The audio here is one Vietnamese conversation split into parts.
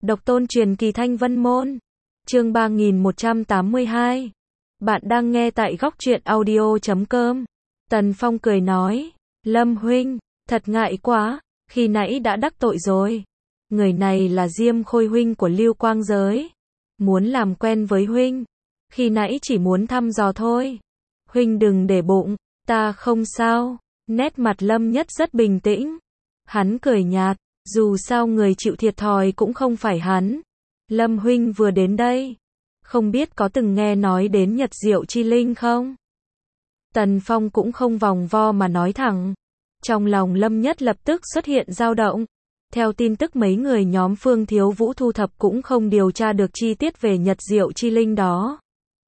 Độc tôn truyền kỳ Thanh Vân Môn. Chương 3182. Bạn đang nghe tại góc truyện audio.com. Tần Phong cười nói, Lâm huynh, thật ngại quá, khi nãy đã đắc tội rồi. Người này là Diêm Khôi huynh của Lưu Quang Giới. Muốn làm quen với huynh. Khi nãy chỉ muốn thăm dò thôi. Huynh đừng để bụng, ta không sao. Nét mặt Lâm Nhất rất bình tĩnh. Hắn cười nhạt, dù sao người chịu thiệt thòi cũng không phải hắn. Lâm huynh vừa đến đây. Không biết có từng nghe nói đến Nhật Diệu Chi Linh không? Tần Phong cũng không vòng vo mà nói thẳng. Trong lòng Lâm Nhất lập tức xuất hiện dao động. Theo tin tức mấy người nhóm Phương Thiếu Vũ thu thập cũng không điều tra được chi tiết về Nhật Diệu Chi Linh đó.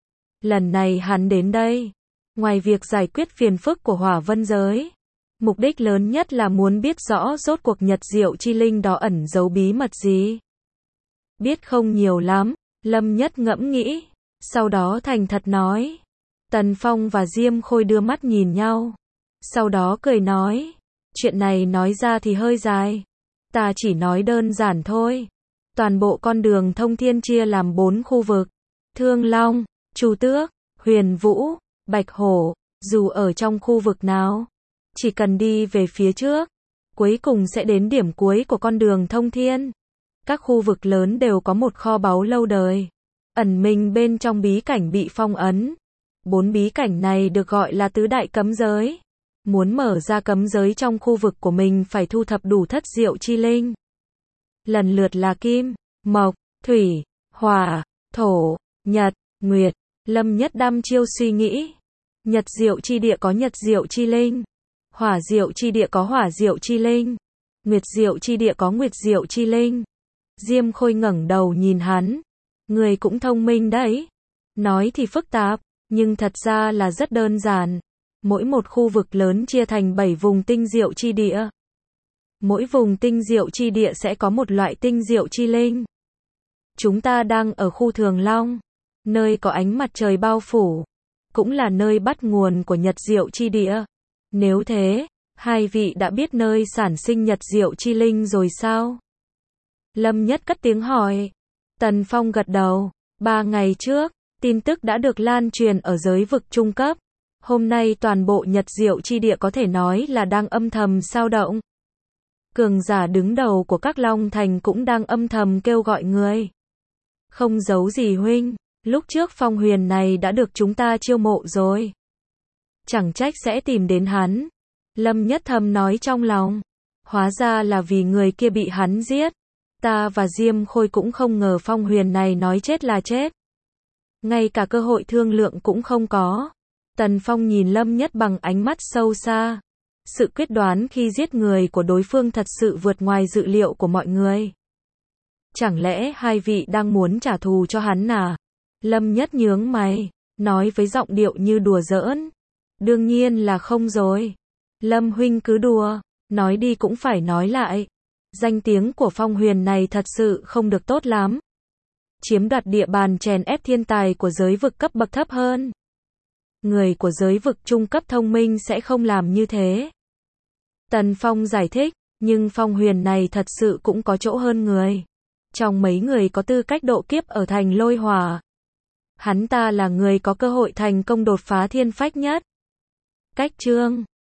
Lần này hắn đến đây, ngoài việc giải quyết phiền phức của Hỏa Vân Giới, mục đích lớn nhất là muốn biết rõ rốt cuộc Nhật Diệu Chi Linh đó ẩn giấu bí mật gì. Biết không nhiều lắm, Lâm Nhất ngẫm nghĩ, sau đó thành thật nói. Tần Phong và Diêm Khôi đưa mắt nhìn nhau, sau đó cười nói, chuyện này nói ra thì hơi dài, ta chỉ nói đơn giản thôi. Toàn bộ con đường thông thiên chia làm 4 khu vực, Thương Long, Chu Tước, Huyền Vũ, Bạch Hổ, dù ở trong khu vực nào, chỉ cần đi về phía trước, cuối cùng sẽ đến điểm cuối của con đường thông thiên. Các khu vực lớn đều có một kho báu lâu đời, ẩn mình bên trong bí cảnh bị phong ấn. 4 bí cảnh này được gọi là tứ đại cấm giới. Muốn mở ra cấm giới trong khu vực của mình phải thu thập đủ thất diệu chi linh. Lần lượt là kim, mộc, thủy, hỏa, thổ, nhật, nguyệt. Lâm Nhất đăm chiêu suy nghĩ. Nhật diệu chi địa có nhật diệu chi linh. Hỏa diệu chi địa có hỏa diệu chi linh. Nguyệt diệu chi địa có nguyệt diệu chi linh. Diêm Khôi ngẩng đầu nhìn hắn. Người cũng thông minh đấy. Nói thì phức tạp, nhưng thật ra là rất đơn giản. Mỗi một khu vực lớn chia thành 7 vùng tinh diệu chi địa. Mỗi vùng tinh diệu chi địa sẽ có một loại tinh diệu chi linh. Chúng ta đang ở khu Thường Long, nơi có ánh mặt trời bao phủ, cũng là nơi bắt nguồn của Nhật Diệu Chi Địa. Nếu thế, hai vị đã biết nơi sản sinh Nhật Diệu Chi Linh rồi sao? Lâm Nhất cất tiếng hỏi. Tần Phong gật đầu. 3 ngày trước, tin tức đã được lan truyền ở giới vực trung cấp. Hôm nay toàn bộ Nhật Diệu Chi Địa có thể nói là đang âm thầm xao động. Cường giả đứng đầu của các Long Thành cũng đang âm thầm kêu gọi người. Không giấu gì huynh, lúc trước Phong Huyền này đã được chúng ta chiêu mộ rồi. Chẳng trách sẽ tìm đến hắn. Lâm Nhất thầm nói trong lòng. Hóa ra là vì người kia bị hắn giết. Ta và Diêm Khôi cũng không ngờ Phong Huyền này nói chết là chết. Ngay cả cơ hội thương lượng cũng không có. Tần Phong nhìn Lâm Nhất bằng ánh mắt sâu xa. Sự quyết đoán khi giết người của đối phương thật sự vượt ngoài dự liệu của mọi người. Chẳng lẽ hai vị đang muốn trả thù cho hắn à? Lâm Nhất nhướng mày, nói với giọng điệu như đùa giỡn. Đương nhiên là không rồi. Lâm huynh cứ đùa, nói đi cũng phải nói lại. Danh tiếng của Phong Huyền này thật sự không được tốt lắm. Chiếm đoạt địa bàn chèn ép thiên tài của giới vực cấp bậc thấp hơn. Người của giới vực trung cấp thông minh sẽ không làm như thế. Tần Phong giải thích, nhưng Phong Huyền này thật sự cũng có chỗ hơn người. Trong mấy người có tư cách độ kiếp ở thành Lôi Hỏa, hắn ta là người có cơ hội thành công đột phá thiên phách nhất. Cách chương